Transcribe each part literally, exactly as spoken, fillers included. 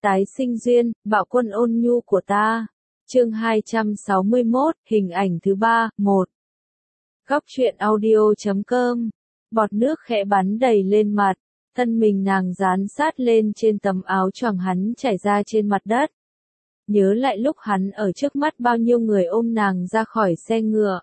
Tái sinh duyên, bạo quân ôn nhu của ta. Chương hai trăm sáu mươi mốt, hình ảnh thứ ba, một. Góc truyện audio chấm com. Bọt nước khẽ bắn đầy lên mặt, thân mình nàng dán sát lên trên tấm áo choàng hắn trải ra trên mặt đất. Nhớ lại lúc hắn ở trước mắt bao nhiêu người ôm nàng ra khỏi xe ngựa.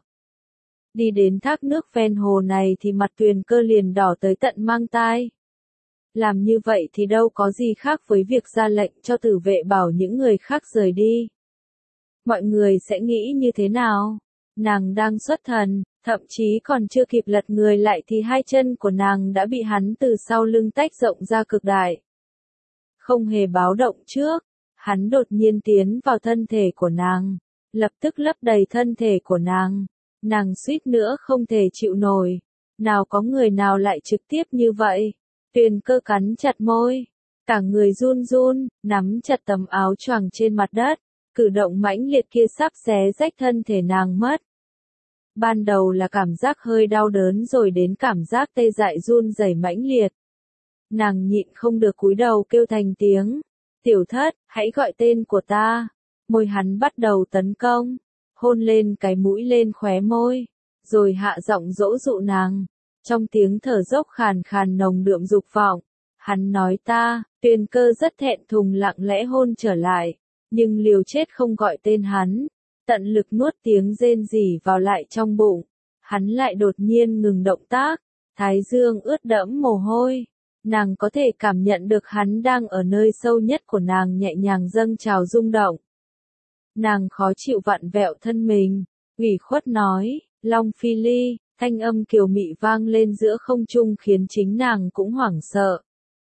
Đi đến thác nước ven hồ này thì mặt Tuyền Cơ liền đỏ tới tận mang tai. Làm như vậy thì đâu có gì khác với việc ra lệnh cho tử vệ bảo những người khác rời đi. Mọi người sẽ nghĩ như thế nào? Nàng đang xuất thần, thậm chí còn chưa kịp lật người lại thì hai chân của nàng đã bị hắn từ sau lưng tách rộng ra cực đại. Không hề báo động trước, hắn đột nhiên tiến vào thân thể của nàng, lập tức lấp đầy thân thể của nàng. Nàng suýt nữa không thể chịu nổi. Nào có người nào lại trực tiếp như vậy? Tuyền Cơ cắn chặt môi, cả người run run, nắm chặt tấm áo choàng trên mặt đất, cử động mãnh liệt kia sắp xé rách thân thể nàng mất. Ban đầu là cảm giác hơi đau đớn rồi đến cảm giác tê dại run rẩy mãnh liệt. Nàng nhịn không được cúi đầu kêu thành tiếng, "Tiểu Thất, hãy gọi tên của ta." Môi hắn bắt đầu tấn công, hôn lên cái mũi lên khóe môi, rồi hạ giọng dỗ dụ nàng. Trong tiếng thở dốc khàn khàn nồng đượm dục vọng, hắn nói ta. Tuyền Cơ rất thẹn thùng lặng lẽ hôn trở lại, nhưng liều chết không gọi tên hắn, tận lực nuốt tiếng rên rỉ vào lại trong bụng. Hắn lại đột nhiên ngừng động tác, thái dương ướt đẫm mồ hôi. Nàng có thể cảm nhận được hắn đang ở nơi sâu nhất của nàng nhẹ nhàng dâng trào rung động. Nàng khó chịu vặn vẹo thân mình, ủy khuất nói, "Long Phi Ly." Thanh âm kiều mị vang lên giữa không trung khiến chính nàng cũng hoảng sợ.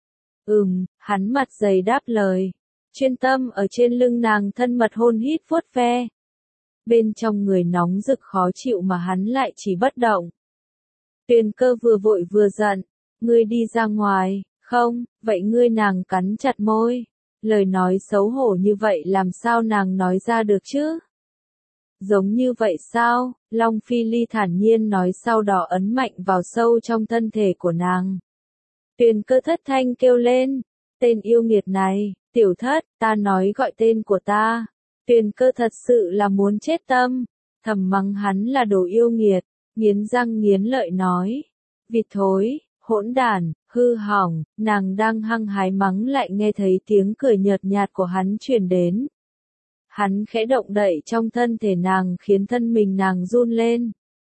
Ừm, hắn mặt dày đáp lời, chuyên tâm ở trên lưng nàng thân mật hôn hít vuốt ve. Bên trong người nóng rực khó chịu mà hắn lại chỉ bất động. Tuyền Cơ vừa vội vừa giận, "Ngươi đi ra ngoài." "Không." "Vậy ngươi?" Nàng cắn chặt môi. Lời nói xấu hổ như vậy làm sao nàng nói ra được chứ? "Giống như vậy sao?" Long Phi Ly thản nhiên nói, sau đó ấn mạnh vào sâu trong thân thể của nàng. Tuyền Cơ thất thanh kêu lên, "Tên yêu nghiệt này, Tiểu Thất, ta nói gọi tên của ta." Tuyền Cơ thật sự là muốn chết tâm, thầm mắng hắn là đồ yêu nghiệt, nghiến răng nghiến lợi nói, "Vịt thối, hỗn đản, hư hỏng." Nàng đang hăng hái mắng lại nghe thấy tiếng cười nhợt nhạt của hắn truyền đến. Hắn khẽ động đậy trong thân thể nàng khiến thân mình nàng run lên.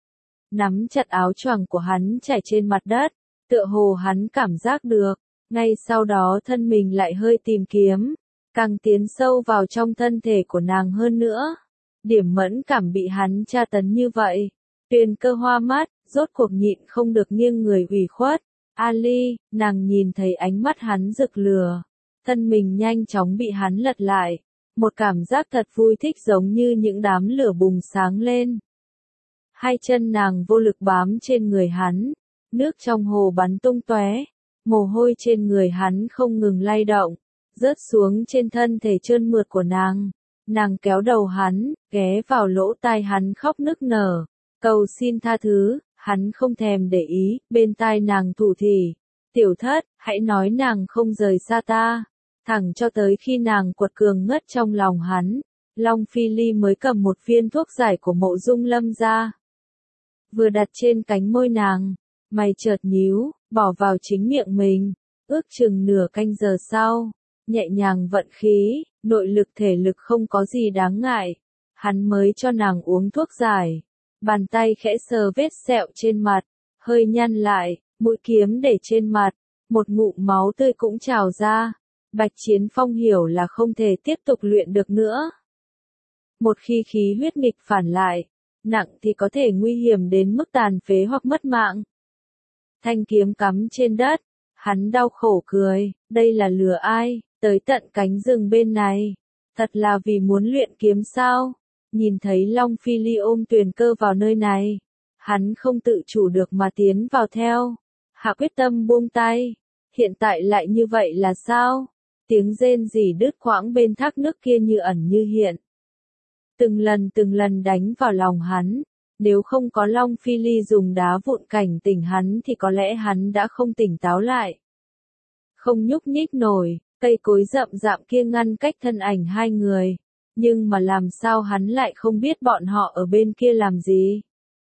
Nắm chặt áo choàng của hắn trải trên mặt đất, tựa hồ hắn cảm giác được, ngay sau đó thân mình lại hơi tìm kiếm, càng tiến sâu vào trong thân thể của nàng hơn nữa. Điểm mẫn cảm bị hắn tra tấn như vậy. Tuyền Cơ hoa mắt, rốt cuộc nhịn không được nghiêng người ủy khuất. "Ali." Nàng nhìn thấy ánh mắt hắn rực lửa, thân mình nhanh chóng bị hắn lật lại. Một cảm giác thật vui thích giống như những đám lửa bùng sáng lên. Hai chân nàng vô lực bám trên người hắn, nước trong hồ bắn tung tóe, mồ hôi trên người hắn không ngừng lay động, rớt xuống trên thân thể trơn mượt của nàng. Nàng kéo đầu hắn, ghé vào lỗ tai hắn khóc nức nở, cầu xin tha thứ. Hắn không thèm để ý, bên tai nàng thủ thỉ, "Tiểu Thất, hãy nói nàng không rời xa ta." Thẳng cho tới khi nàng quật cường ngất trong lòng hắn, Long Phi Ly mới cầm một viên thuốc giải của Mộ Dung Lâm ra. Vừa đặt trên cánh môi nàng, mày chợt nhíu, bỏ vào chính miệng mình. Ước chừng nửa canh giờ sau, nhẹ nhàng vận khí, nội lực thể lực không có gì đáng ngại, hắn mới cho nàng uống thuốc giải. Bàn tay khẽ sờ vết sẹo trên mặt, hơi nhăn lại, mũi kiếm để trên mặt, một ngụm máu tươi cũng trào ra. Bạch Chiến Phong hiểu là không thể tiếp tục luyện được nữa. Một khi khí huyết nghịch phản lại, nặng thì có thể nguy hiểm đến mức tàn phế hoặc mất mạng. Thanh kiếm cắm trên đất, hắn đau khổ cười, đây là lừa ai, tới tận cánh rừng bên này, thật là vì muốn luyện kiếm sao? Nhìn thấy Long Phi Ly ôm Tuyền Cơ vào nơi này, hắn không tự chủ được mà tiến vào theo, hạ quyết tâm buông tay. Hiện tại lại như vậy là sao? Tiếng rên rỉ đứt quãng bên thác nước kia như ẩn như hiện. Từng lần từng lần đánh vào lòng hắn, nếu không có Long Phi Ly dùng đá vụn cảnh tỉnh hắn thì có lẽ hắn đã không tỉnh táo lại. Không nhúc nhích nổi, Cây cối rậm rạp kia ngăn cách thân ảnh hai người, nhưng mà làm sao hắn lại không biết bọn họ ở bên kia làm gì.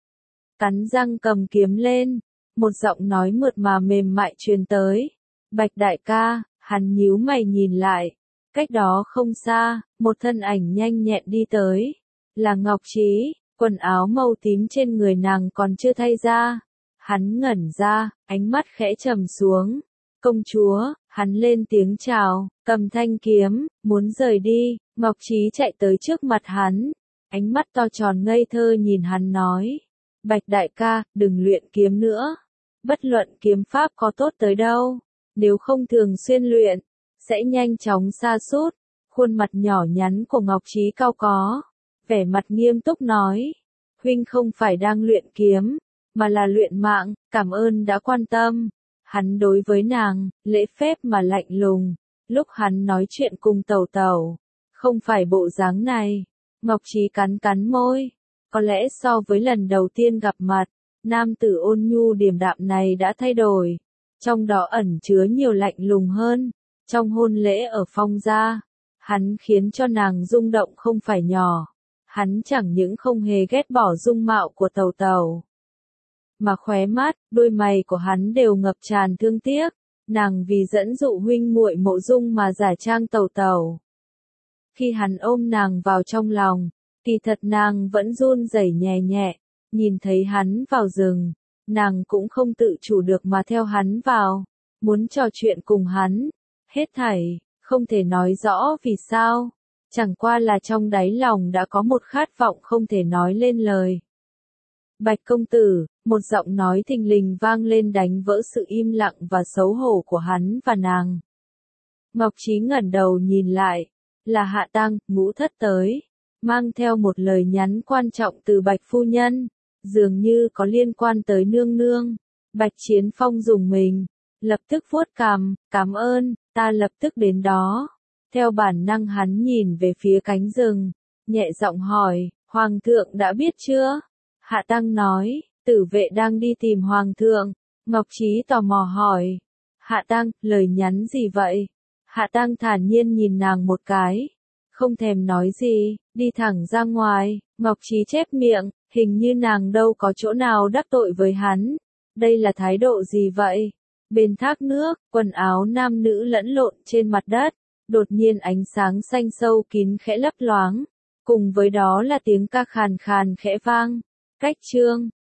Cắn răng cầm kiếm lên, một giọng nói mượt mà mềm mại truyền tới. Bạch đại ca, hắn nhíu mày nhìn lại. Cách đó không xa, một thân ảnh nhanh nhẹn đi tới. Là Ngọc Trí, quần áo màu tím trên người nàng còn chưa thay ra. Hắn ngẩn ra, ánh mắt khẽ trầm xuống. Công chúa, hắn lên tiếng chào, cầm thanh kiếm, muốn rời đi. Ngọc Trí chạy tới trước mặt hắn. Ánh mắt to tròn ngây thơ nhìn hắn nói. Bạch đại ca, đừng luyện kiếm nữa. Bất luận kiếm pháp có tốt tới đâu, nếu không thường xuyên luyện, sẽ nhanh chóng sa sút. Khuôn mặt nhỏ nhắn của Ngọc Trí cao có, vẻ mặt nghiêm túc nói. Huynh không phải đang luyện kiếm, mà là luyện mạng, cảm ơn đã quan tâm. Hắn đối với nàng, lễ phép mà lạnh lùng. Lúc hắn nói chuyện cùng tẩu tẩu, không phải bộ dáng này. Ngọc Trí cắn cắn môi. Có lẽ so với lần đầu tiên gặp mặt, nam tử ôn nhu điềm đạm này đã thay đổi. Trong đó ẩn chứa nhiều lạnh lùng hơn. Trong hôn lễ ở Phong gia, hắn khiến cho nàng rung động không phải nhỏ. Hắn chẳng những không hề ghét bỏ dung mạo của tẩu tẩu, mà khóe mắt, đôi mày của hắn đều ngập tràn thương tiếc. Nàng vì dẫn dụ huynh muội Mộ Dung mà giả trang tẩu tẩu. Khi hắn ôm nàng vào trong lòng, kỳ thật nàng vẫn run rẩy nhẹ nhẹ. Nhìn thấy hắn vào rừng, nàng cũng không tự chủ được mà theo hắn vào, muốn trò chuyện cùng hắn. Hết thảy, không thể nói rõ vì sao, chẳng qua là trong đáy lòng đã có một khát vọng không thể nói lên lời. Bạch công tử, một giọng nói thình lình vang lên đánh vỡ sự im lặng và xấu hổ của hắn và nàng. Ngọc Trí ngẩng đầu nhìn lại, là Hạ Tăng, ngũ thất tới, mang theo một lời nhắn quan trọng từ Bạch phu nhân, dường như có liên quan tới nương nương. Bạch Chiến Phong dùng mình, lập tức vuốt cằm, cảm ơn, ta lập tức đến đó. Theo bản năng hắn nhìn về phía cánh rừng, nhẹ giọng hỏi, Hoàng thượng đã biết chưa? Hạ Tăng nói, tử vệ đang đi tìm Hoàng thượng. Ngọc Trí tò mò hỏi, Hạ Tăng, lời nhắn gì vậy? Hạ Tăng thản nhiên nhìn nàng một cái, không thèm nói gì, đi thẳng ra ngoài. Ngọc Trí chép miệng, hình như nàng đâu có chỗ nào đắc tội với hắn. Đây là thái độ gì vậy? Bên thác nước, quần áo nam nữ lẫn lộn trên mặt đất, đột nhiên ánh sáng xanh sâu kín khẽ lấp loáng, cùng với đó là tiếng ca khàn khàn khẽ vang. Cách chương